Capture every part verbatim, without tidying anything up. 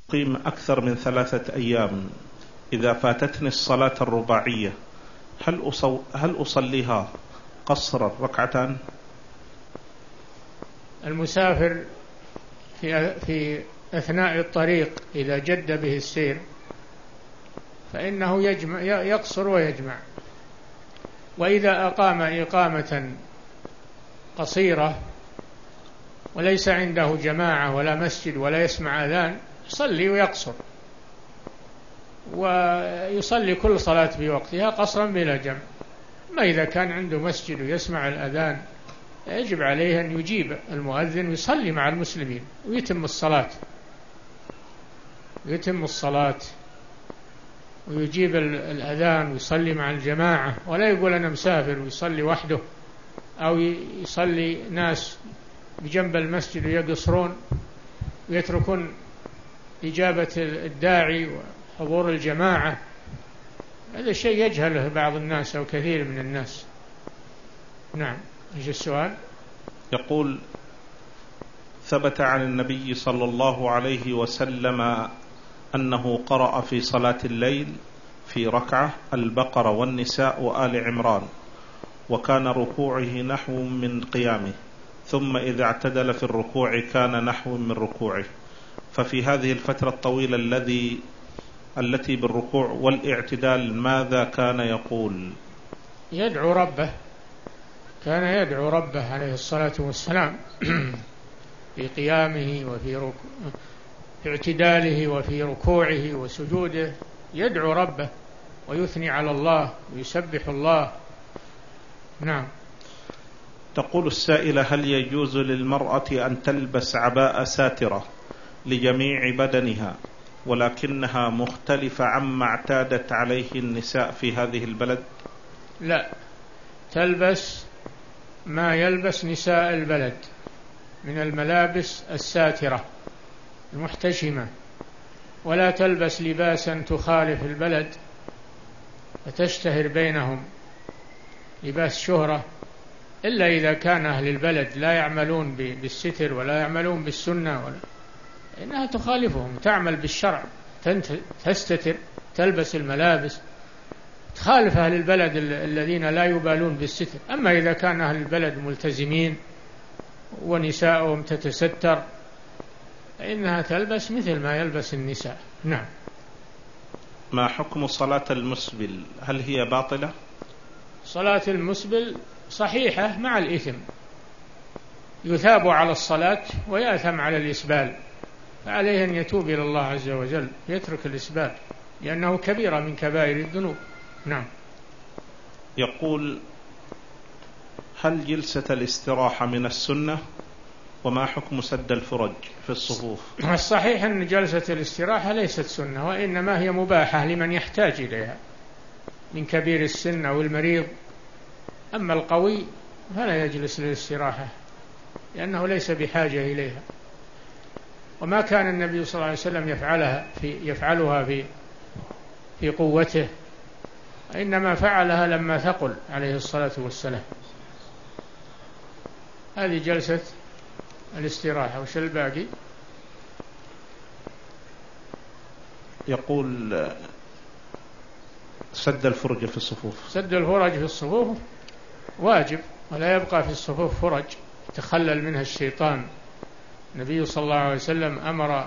قيم أكثر من ثلاثة أيام، إذا فاتتني الصلاة الرباعية هل أصو... هل أصليها قصرا ركعتان؟ المسافر في في أثناء الطريق إذا جد به السير فإنه يجمع يقصر ويجمع، وإذا أقام إقامة قصيرة وليس عنده جماعة ولا مسجد ولا يسمع أذان يصلي ويقصر، ويصلي كل صلاة في وقتها قصرا بلا جمع. ما إذا كان عنده مسجد ويسمع الأذان يجب عليه أن يجيب المؤذن ويصلي مع المسلمين ويتم الصلاة ويتم الصلاة ويجيب الأذان ويصلي مع الجماعة، ولا يقول أنا مسافر ويصلي وحده، أو يصلي ناس بجنب المسجد ويقصرون ويتركون إجابة الداعي وحضور الجماعة. هذا شيء يجهله بعض الناس أو كثير من الناس. نعم. ايش السؤال؟ يقول: ثبت عن النبي صلى الله عليه وسلم أنه قرأ في صلاة الليل في ركعة البقرة والنساء وآل عمران، وكان ركوعه نحو من قيامه، ثم إذا اعتدل في الركوع كان نحو من ركوعه، ففي هذه الفترة الطويلة الذي التي بالركوع والاعتدال ماذا كان يقول؟ يدعو ربه، كان يدعو ربه عليه الصلاة والسلام في قيامه وفي ركوع في اعتداله وفي ركوعه وسجوده، يدعو ربه ويثني على الله ويسبح الله. نعم. تقول السائلة: هل يجوز للمرأة أن تلبس عباءة ساترة لجميع بدنها ولكنها مختلفة عما اعتادت عليه النساء في هذه البلد؟ لا، تلبس ما يلبس نساء البلد من الملابس الساترة المحتشمة، ولا تلبس لباسا تخالف البلد فتشتهر بينهم لباس شهرة، إلا إذا كان أهل البلد لا يعملون بالستر ولا يعملون بالسنة ولا إنها تخالفهم، تعمل بالشرع، تستتر، تلبس الملابس تخالف أهل البلد الذين لا يبالون بالستر. أما إذا كان أهل البلد ملتزمين ونساءهم تتستر فإنها تلبس مثل ما يلبس النساء. نعم. ما حكم صلاة المسبل؟ هل هي باطلة؟ صلاة المسبل صحيحة مع الإثم، يثاب على الصلاة ويأثم على الإسبال، فعليه أن يتوب إلى الله عز وجل يترك الإسبال لأنه كبيرة من كبائر الذنوب. نعم. يقول: هل جلسة الاستراحة من السنة؟ وما حكم سد الفرج في الصفوف؟ الصحيح أن جلسة الاستراحة ليست سنة، وإنما هي مباحة لمن يحتاج إليها من كبير السن أو المريض. أما القوي فلا يجلس للاستراحة لأنه ليس بحاجة إليها، وما كان النبي صلى الله عليه وسلم يفعلها في يفعلها في في قوته، إنما فعلها لما ثقل عليه الصلاة والسلام. هذه جلسة الاستراحة. وش الباقي؟ يقول: سد الفرج في الصفوف. سد الفرج في الصفوف واجب، ولا يبقى في الصفوف فرج تخلل منها الشيطان. النبي صلى الله عليه وسلم أمر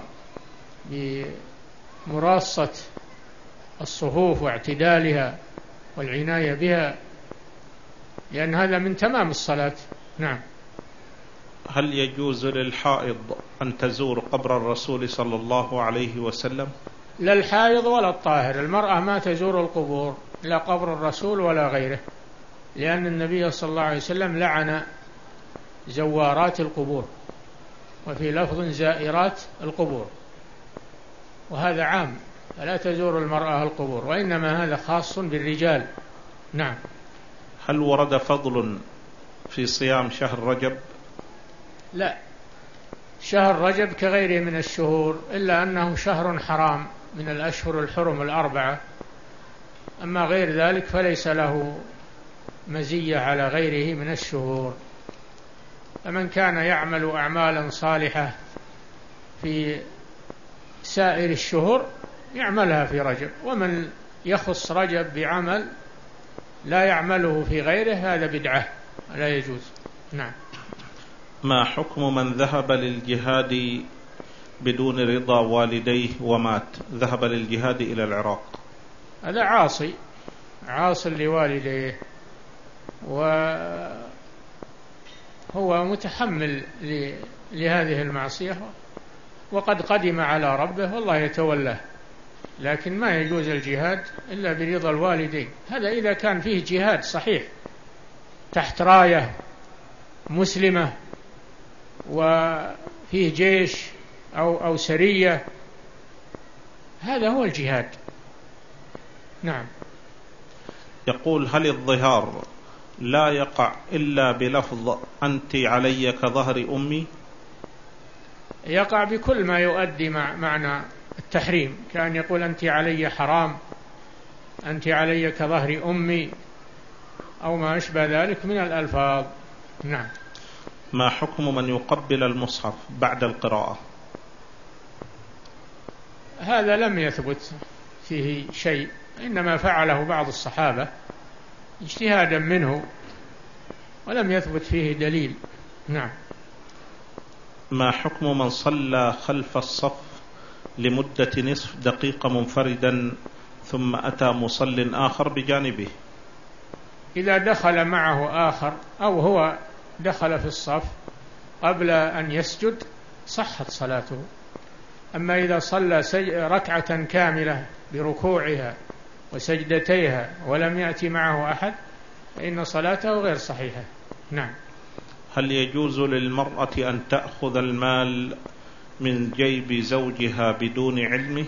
بمراصة الصفوف واعتدالها والعناية بها، لأن هذا من تمام الصلاة. نعم. هل يجوز للحائض أن تزور قبر الرسول صلى الله عليه وسلم؟ لا الحائض ولا الطاهر، المرأة ما تزور القبور، لا قبر الرسول ولا غيره، لأن النبي صلى الله عليه وسلم لعن زوارات القبور، وفي لفظ زائرات القبور، وهذا عام، فلا تزور المرأة القبور، وإنما هذا خاص بالرجال. نعم. هل ورد فضل في صيام شهر رجب؟ لا، شهر رجب كغيره من الشهور، إلا أنه شهر حرام من الأشهر الحرم الأربعة، أما غير ذلك فليس له مزية على غيره من الشهور. فمن كان يعمل أعمالا صالحة في سائر الشهور يعملها في رجب، ومن يخص رجب بعمل لا يعمله في غيره هذا بدعة لا يجوز. نعم. ما حكم من ذهب للجهاد بدون رضا والديه ومات؟ ذهب للجهاد إلى العراق. هذا عاصي عاص لوالديه، وهو متحمل لهذه المعصية، وقد قدم على ربه والله يتولاه، لكن ما يجوز الجهاد إلا برضا الوالدين. هذا إذا كان فيه جهاد صحيح تحت راية مسلمة وفيه جيش أو أو سرية، هذا هو الجهاد. نعم. يقول: هل الظهار لا يقع إلا بلفظ أنت علي كظهر أمي؟ يقع بكل ما يؤدي مع معنى التحريم، كان يقول أنت علي حرام، أنت علي كظهر أمي، أو ما أشبه ذلك من الألفاظ. نعم. ما حكم من يقبل المصحف بعد القراءة؟ هذا لم يثبت فيه شيء، إنما فعله بعض الصحابة اجتهادا منه، ولم يثبت فيه دليل. نعم. ما حكم من صلى خلف الصف لمدة نصف دقيقة منفردا ثم أتى مصل آخر بجانبه؟ إذا دخل معه آخر أو هو دخل في الصف قبل أن يسجد صحت صلاته. أما إذا صلى ركعة كاملة بركوعها وسجدتيها ولم يأتي معه أحد فإن صلاته غير صحيحة. نعم. هل يجوز للمرأة أن تأخذ المال من جيب زوجها بدون علمه؟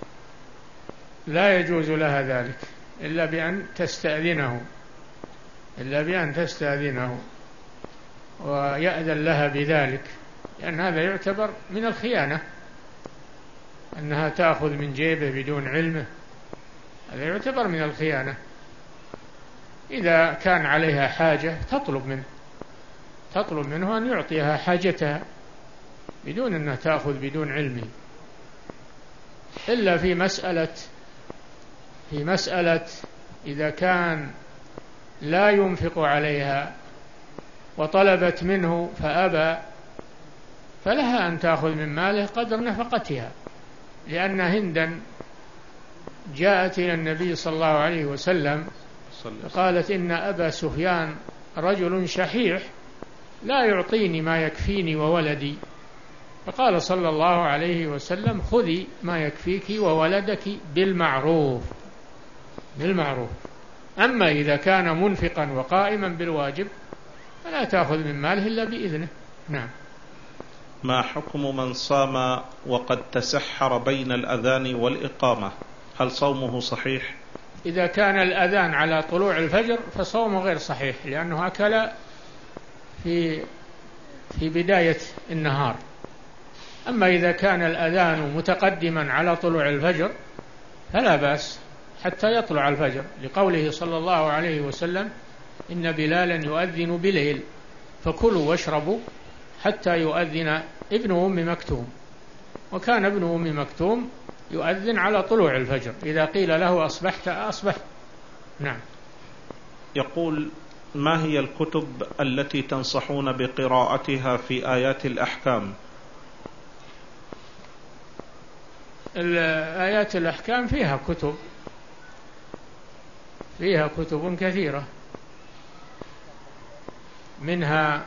لا يجوز لها ذلك إلا بأن تستأذنه إلا بأن تستأذنه ويأذن لها بذلك، لأن هذا يعتبر من الخيانة، أنها تأخذ من جيبه بدون علمه، هذا يعتبر من الخيانة. إذا كان عليها حاجة تطلب منه تطلب منه أن يعطيها حاجتها بدون أنها تأخذ بدون علمه. إلا في مسألة في مسألة إذا كان لا ينفق عليها وطلبت منه فأبى، فلها أن تأخذ من ماله قدر نفقتها، لأن هندا جاءت إلى النبي صلى الله عليه وسلم قالت: إن أبا سفيان رجل شحيح لا يعطيني ما يكفيني وولدي. فقال صلى الله عليه وسلم: خذي ما يكفيك وولدك بالمعروف بالمعروف أما إذا كان منفقا وقائما بالواجب فلا تأخذ من ماله إلا بإذنه. نعم. ما حكم من صام وقد تسحر بين الأذان والإقامة؟ هل صومه صحيح؟ إذا كان الأذان على طلوع الفجر فصومه غير صحيح، لأنه أكل في في بداية النهار. أما إذا كان الأذان متقدما على طلوع الفجر فلا بأس حتى يطلع الفجر، لقوله صلى الله عليه وسلم: إن بلالا يؤذن بليل فكلوا واشربوا حتى يؤذن ابن أم مكتوم. وكان ابن أم مكتوم يؤذن على طلوع الفجر، إذا قيل له أصبحت أصبحت. نعم. يقول: ما هي الكتب التي تنصحون بقراءتها في آيات الأحكام؟ آيات الأحكام فيها كتب فيها كتب كثيرة، منها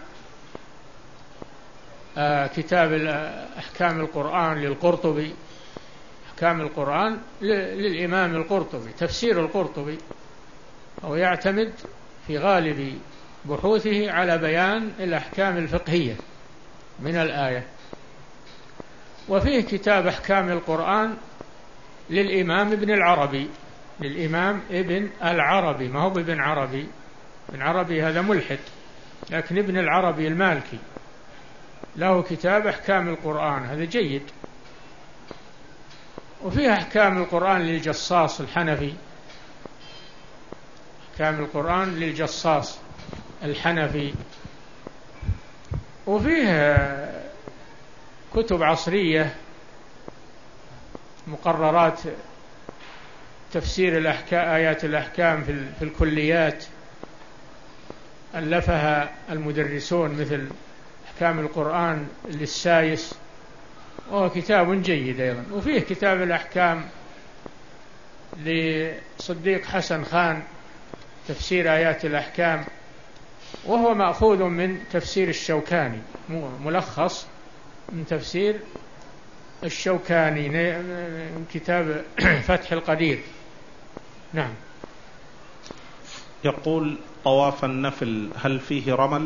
آه كتاب أحكام القرآن للقرطبي، أحكام القرآن للإمام القرطبي، تفسير القرطبي، هو يعتمد في غالب بحوثه على بيان الأحكام الفقهية من الآية. وفيه كتاب أحكام القرآن للإمام ابن العربي للإمام ابن العربي، ما هو ابن عربي، ابن عربي هذا ملحد، لكن ابن العربي المالكي له كتاب أحكام القرآن، هذا جيد. وفيه أحكام القرآن للجصاص الحنفي، أحكام القرآن للجصاص الحنفي. وفيه كتب عصرية مقررات تفسير الأحكام آيات الأحكام في الكليات ألفها المدرسون مثل أحكام القرآن للسايس، وهو كتاب جيد أيضا. وفيه كتاب الأحكام لصديق حسن خان تفسير آيات الأحكام، وهو مأخوذ من تفسير الشوكاني، ملخص من تفسير الشوكاني من كتاب فتح القدير. نعم. يقول: طواف النفل هل فيه رمل؟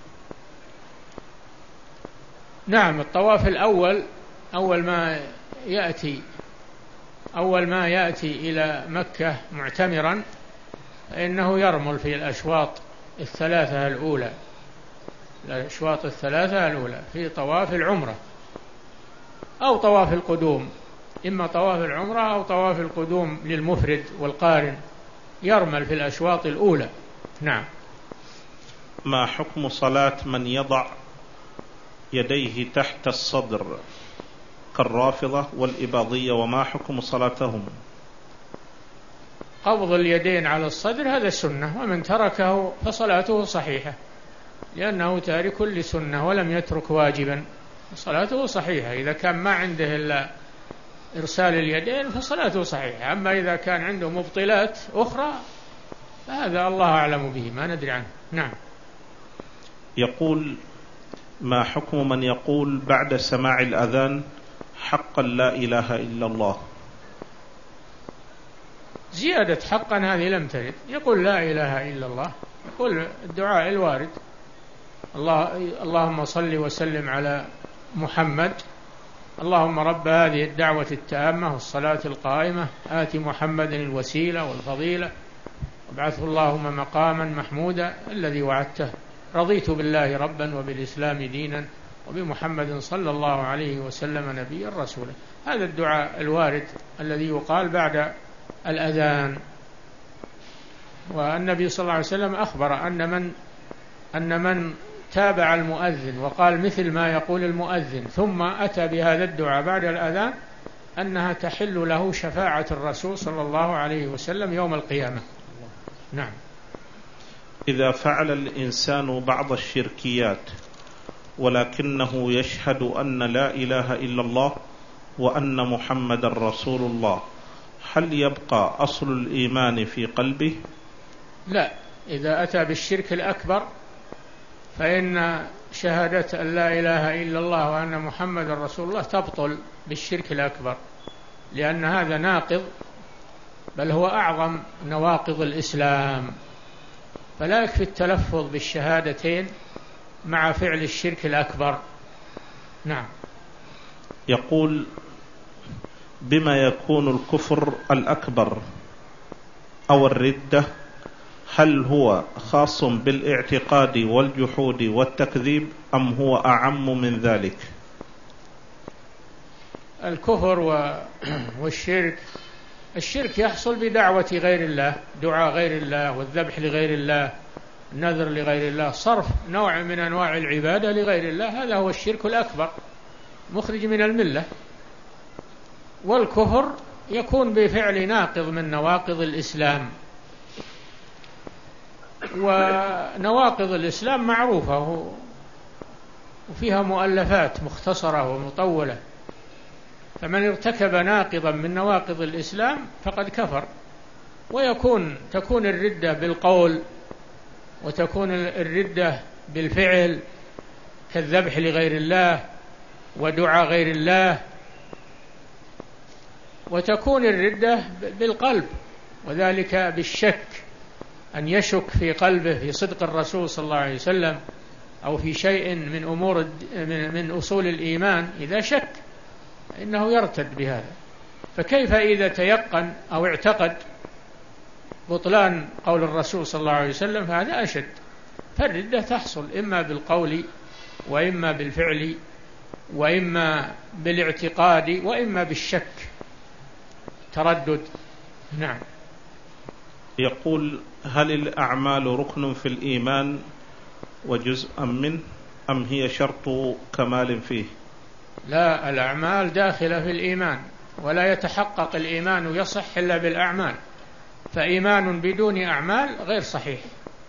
نعم، الطواف الأول أول ما يأتي أول ما يأتي إلى مكة معتمرا فإنه يرمل في الأشواط الثلاثة الأولى الأشواط الثلاثة الأولى في طواف العمرة أو طواف القدوم، إما طواف العمرة أو طواف القدوم للمفرد والقارن، يرمل في الأشواط الأولى. نعم. ما حكم صلاة من يضع يديه تحت الصدر كالرافضة والإباضية، وما حكم صلاتهم؟ قبض اليدين على الصدر هذا سنة، ومن تركه فصلاته صحيحة، لأنه تارك لسنة ولم يترك واجبا، صلاته صحيحة. إذا كان ما عنده إلا إرسال اليدين فصلاته صحيحة. أما إذا كان عنده مبطلات أخرى فهذا الله أعلم به، ما ندري عنه. نعم. يقول: ما حكم من يقول بعد سماع الأذان حقا لا إله إلا الله؟ زيادة حقا هذه لم ترد. يقول لا إله إلا الله، يقول الدعاء الوارد: الله اللهم صل وسلم على محمد، اللهم رب هذه الدعوة التامة والصلاة القائمة آت محمد الوسيلة والفضيلة وابعثه اللهم مقاما محمودا الذي وعدته، رضيت بالله ربا وبالإسلام دينا وبمحمد صلى الله عليه وسلم نبيا رسولا. هذا الدعاء الوارد الذي يقال بعد الأذان. والنبي صلى الله عليه وسلم أخبر أن من أن من تابع المؤذن وقال مثل ما يقول المؤذن ثم أتى بهذا الدعاء بعد الأذان أنها تحل له شفاعة الرسول صلى الله عليه وسلم يوم القيامة. نعم. إذا فعل الإنسان بعض الشركيات ولكنه يشهد أن لا إله إلا الله وأن محمد رسول الله، هل يبقى أصل الإيمان في قلبه؟ لا، إذا أتى بالشرك الأكبر فإن شهادة أن لا إله إلا الله وأن محمد رسول الله تبطل بالشرك الأكبر، لأن هذا ناقض، بل هو أعظم نواقض الإسلام، فلا يكفي التلفظ بالشهادتين مع فعل الشرك الأكبر. نعم. يقول: بما يكون الكفر الأكبر أو الردة؟ هل هو خاص بالاعتقاد والجحود والتكذيب أم هو أعم من ذلك؟ الكفر والشرك، الشرك يحصل بدعوة غير الله، دعاء غير الله والذبح لغير الله، النذر لغير الله، صرف نوع من أنواع العبادة لغير الله، هذا هو الشرك الأكبر مخرج من الملة. والكفر يكون بفعل ناقض من نواقض الإسلام، ونواقض الإسلام معروفة وفيها مؤلفات مختصرة ومطولة، فمن ارتكب ناقضا من نواقض الإسلام فقد كفر. ويكون تكون الردة بالقول وتكون الردة بالفعل كالذبح لغير الله ودعاء غير الله، وتكون الردة بالقلب، وذلك بالشك، أن يشك في قلبه في صدق الرسول صلى الله عليه وسلم أو في شيء من أمور من أصول الإيمان، إذا شك إنه يرتد بهذا. فكيف إذا تيقن أو اعتقد بطلان قول الرسول صلى الله عليه وسلم، فهذا أشد. فالردة تحصل إما بالقول وإما بالفعل وإما بالاعتقاد وإما بالشك، تردد. نعم. يقول: هل الأعمال ركن في الإيمان وجزء منه أم هي شرط كمال فيه؟ لا، الأعمال داخلة في الإيمان، ولا يتحقق الإيمان ويصح إلا بالأعمال، فإيمان بدون أعمال غير صحيح،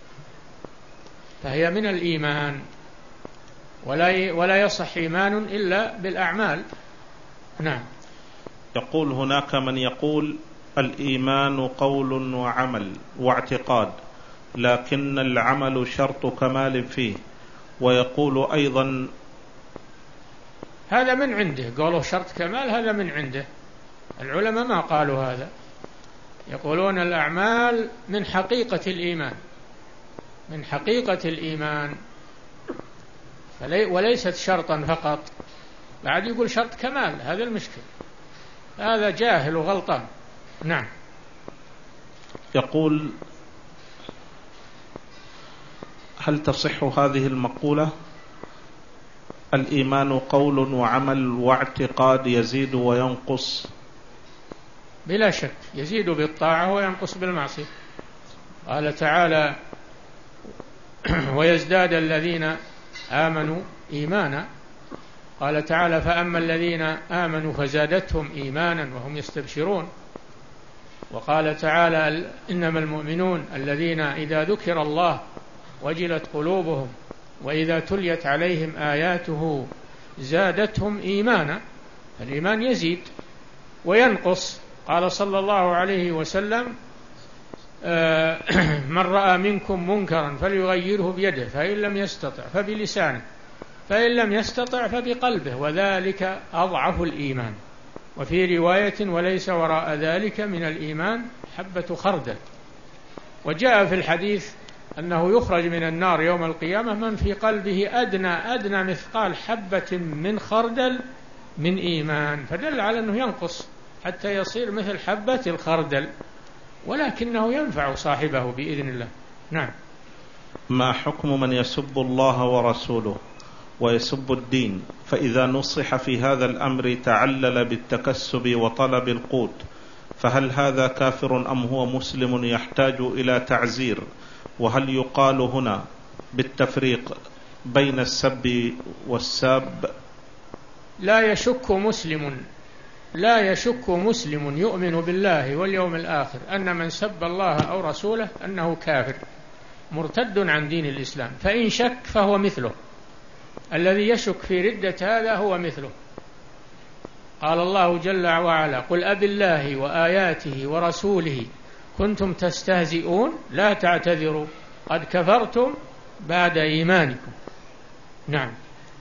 فهي من الإيمان، ولا ولا يصح إيمان إلا بالأعمال. نعم. يقول هناك من يقول الإيمان قول وعمل واعتقاد، لكن العمل شرط كمال فيه، ويقول أيضا هذا من عنده، قالوا شرط كمال، هذا من عنده، العلماء ما قالوا هذا، يقولون الأعمال من حقيقة الإيمان، من حقيقة الإيمان وليست شرطا فقط، بعد يقول شرط كمال، هذا المشكل، هذا جاهل وغلطان. نعم. يقول هل تصح هذه المقولة الإيمان قول وعمل واعتقاد يزيد وينقص؟ بلا شك يزيد بالطاعة وينقص بالمعصية. قال تعالى ويزداد الذين آمنوا إيمانا، قال تعالى فأما الذين آمنوا فزادتهم إيمانا وهم يستبشرون، وقال تعالى إنما المؤمنون الذين إذا ذكر الله وجلت قلوبهم وإذا تليت عليهم آياته زادتهم إيمانا، الإيمان يزيد وينقص. قال صلى الله عليه وسلم من رأى منكم منكرا فليغيره بيده، فإن لم يستطع فبلسانه، فإن لم يستطع فبقلبه، وذلك أضعف الإيمان. وفي رواية وليس وراء ذلك من الإيمان حبة خردل. وجاء في الحديث أنه يخرج من النار يوم القيامة من في قلبه أدنى أدنى مثقال حبة من خردل من إيمان، فدل على أنه ينقص حتى يصير مثل حبة الخردل، ولكنه ينفع صاحبه بإذن الله. نعم. ما حكم من يسب الله ورسوله ويسب الدين، فإذا نصح في هذا الأمر تعلل بالتكسب وطلب القوت، فهل هذا كافر أم هو مسلم يحتاج إلى تعزير؟ وهل يقال هنا بالتفريق بين السب والساب؟ لا يشك مسلم لا يشك مسلم يؤمن بالله واليوم الآخر أن من سب الله أو رسوله أنه كافر مرتد عن دين الإسلام، فإن شك فهو مثله، الذي يشك في ردة هذا هو مثله. قال الله جل وعلا قل أب الله وآياته ورسوله كنتم تستهزئون لا تعتذروا قد كفرتم بعد إيمانكم. نعم.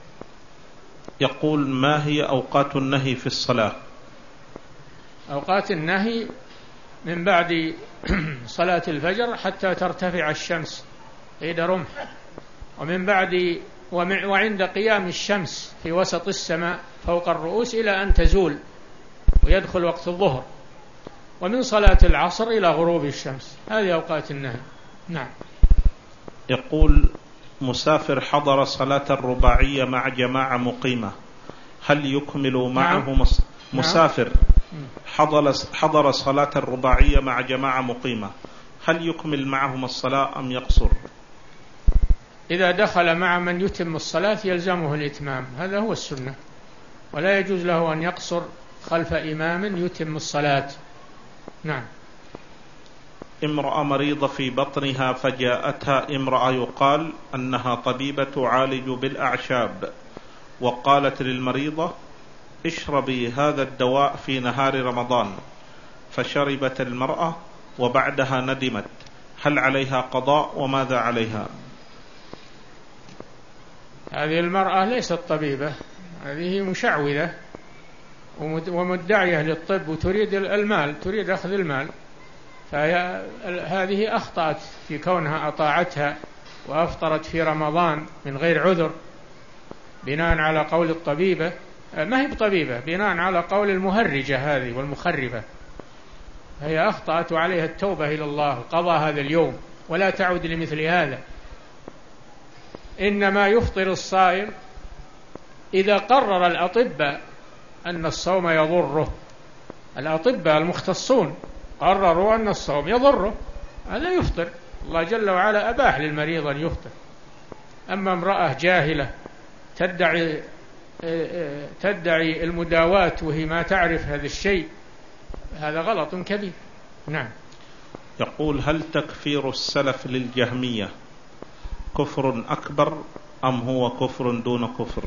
يقول ما هي أوقات النهي في الصلاة؟ أوقات النهي من بعد صلاة الفجر حتى ترتفع الشمس قيد رمح، ومن بعد وعند قيام الشمس في وسط السماء فوق الرؤوس إلى أن تزول ويدخل وقت الظهر، ومن صلاة العصر إلى غروب الشمس، هذه أوقات النهي. نعم. يقول مسافر حضر صلاة الرباعية مع جماعة مقيمة، هل يكمل معه؟ نعم. مسافر حضر حضر صلاة الرباعية مع جماعة مقيمة، هل يكمل معهم الصلاة أم يقصر؟ إذا دخل مع من يتم الصلاة يلزمه الإتمام، هذا هو السنة، ولا يجوز له أن يقصر خلف إمام يتم الصلاة. نعم. امرأة مريضة في بطنها فجاءتها امرأة يقال أنها طبيبة تعالج بالأعشاب، وقالت للمريضة اشربي هذا الدواء في نهار رمضان، فشربت المرأة وبعدها ندمت، هل عليها قضاء وماذا عليها؟ هذه المرأة ليست طبيبة، هذه مشعوذة ومدعية للطب وتريد المال، تريد أخذ المال، فهذه أخطأت في كونها أطاعتها وأفطرت في رمضان من غير عذر بناء على قول الطبيبة، ما هي بطبيبة، بناء على قول المهرجة هذه والمخربة، هي أخطأت وعليها التوبة إلى الله، قضى هذا اليوم ولا تعود لمثل هذا. إنما يفطر الصائم إذا قرر الأطباء أن الصوم يضره، الأطباء المختصون قرروا أن الصوم يضره، هذا يفطر، الله جل وعلا أباح للمريض أن يفطر. أما امرأة جاهلة تدعي تدعي المداواة وهي ما تعرف هذا الشيء، هذا غلط كبير. نعم. يقول: هل تكفير السلف للجهمية كفر أكبر أم هو كفر دون كفر؟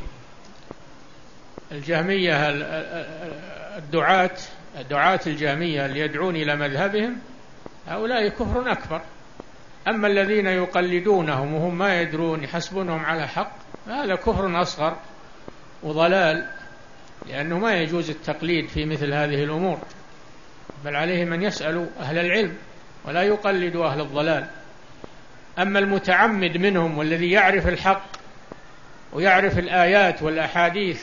الجهمية الدعاة الدعاة الجهمية اللي يدعون إلى مذهبهم هؤلاء كفر أكبر. أما الذين يقلدونهم وهم ما يدرون يحسبونهم على حق هذا كفر أصغر وضلال، لأنه ما يجوز التقليد في مثل هذه الأمور، بل عليهم أن يسألوا أهل العلم ولا يقلدوا أهل الضلال. أما المتعمد منهم والذي يعرف الحق ويعرف الآيات والأحاديث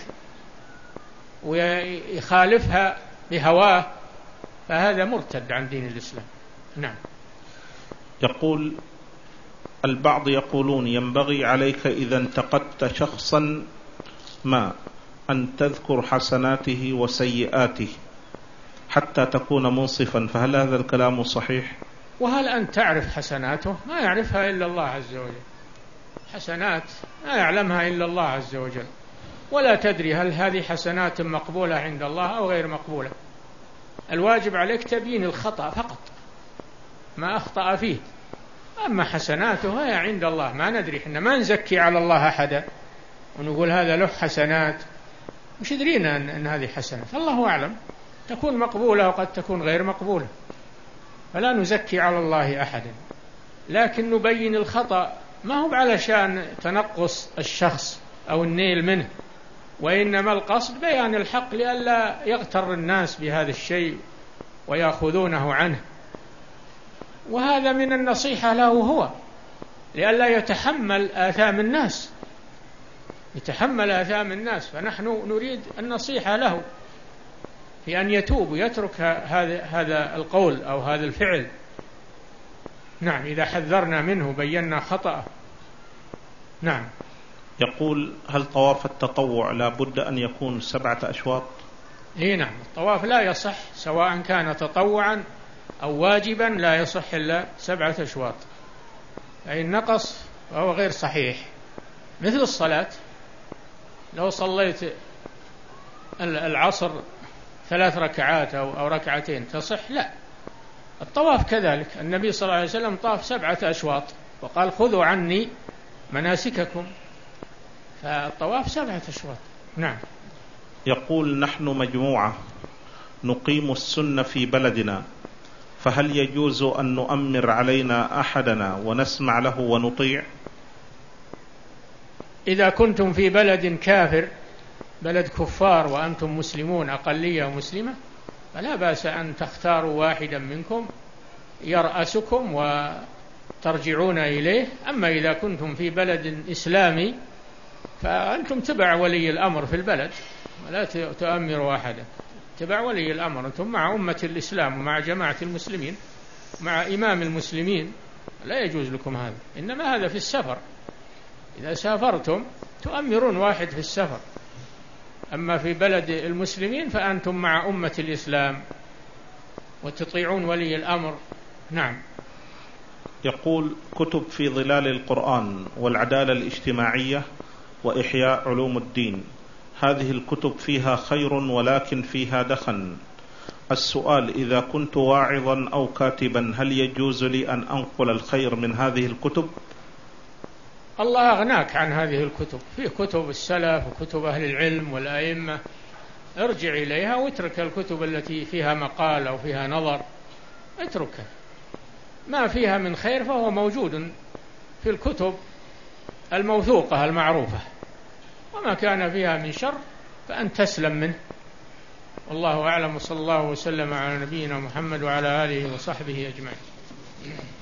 ويخالفها بهواه فهذا مرتد عن دين الإسلام. نعم. يقول: البعض يقولون ينبغي عليك إذا انتقدت شخصا ما أن تذكر حسناته وسيئاته حتى تكون منصفا، فهل هذا الكلام صحيح؟ وهل أنت تعرف حسناته؟ ما يعرفها إلا الله عز وجل. حسنات ما يعلمها إلا الله عز وجل، ولا تدري هل هذه حسنات مقبولة عند الله أو غير مقبولة. الواجب عليك تبيين الخطأ فقط، ما أخطأ فيه. أما حسناته هي عند الله، ما ندري، إحنا ما نزكي على الله أحدا ونقول هذا له حسنات، مش درينا أن, أن هذه حسنات، الله أعلم، تكون مقبولة وقد تكون غير مقبولة، فلا نزكي على الله أحدا، لكن نبين الخطأ، ما هو علشان تنقص الشخص أو النيل منه، وإنما القصد بيان الحق لئلا يغتر الناس بهذا الشيء ويأخذونه عنه، وهذا من النصيحة له هو لئلا يتحمل آثام الناس يتحمل آثام الناس فنحن نريد النصيحة له في أن يتوب ويترك هذا هذا القول أو هذا الفعل. نعم، إذا حذرنا منه بينا خطأه. نعم. يقول: هل طواف التطوع لا بد أن يكون سبعة أشواط؟ إيه نعم، الطواف لا يصح سواء كان تطوعا أو واجبا، لا يصح إلا سبعة أشواط، فإن نقص فهو غير صحيح. مثل الصلاة، لو صليت العصر ثلاث ركعات أو ركعتين تصح؟ لا. الطواف كذلك، النبي صلى الله عليه وسلم طاف سبعة أشواط وقال: خذوا عني مناسككم، فالطواف سبعة أشواط. نعم. يقول: نحن مجموعة نقيم السنة في بلدنا، فهل يجوز أن نؤمر علينا أحدنا ونسمع له ونطيع؟ إذا كنتم في بلد كافر، بلد كفار، وأنتم مسلمون أقلية مسلمة، فلا بأس أن تختاروا واحدا منكم يرأسكم وترجعون إليه. أما إذا كنتم في بلد إسلامي فأنتم تبع ولي الأمر في البلد، ولا تؤمروا أحدا، تبع ولي الأمر، أنتم مع أمة الإسلام ومع جماعة المسلمين مع إمام المسلمين، لا يجوز لكم هذا. إنما هذا في السفر، إذا سافرتم تؤمرون واحد في السفر. أما في بلد المسلمين فأنتم مع أمة الإسلام وتطيعون ولي الأمر. نعم. يقول: كتب في ظلال القرآن والعدالة الاجتماعية وإحياء علوم الدين، هذه الكتب فيها خير ولكن فيها دخن. السؤال: إذا كنت واعظا أو كاتبا هل يجوز لي أن أنقل الخير من هذه الكتب؟ الله أغناك عن هذه الكتب، في كتب السلف وكتب أهل العلم والأئمة، ارجع إليها واترك الكتب التي فيها مقال أو فيها نظر، اتركها. ما فيها من خير فهو موجود في الكتب الموثوقة المعروفة، وما كان فيها من شر فأن تسلم منه. والله أعلم، وصلى الله وسلم على نبينا محمد وعلى آله وصحبه أجمعين.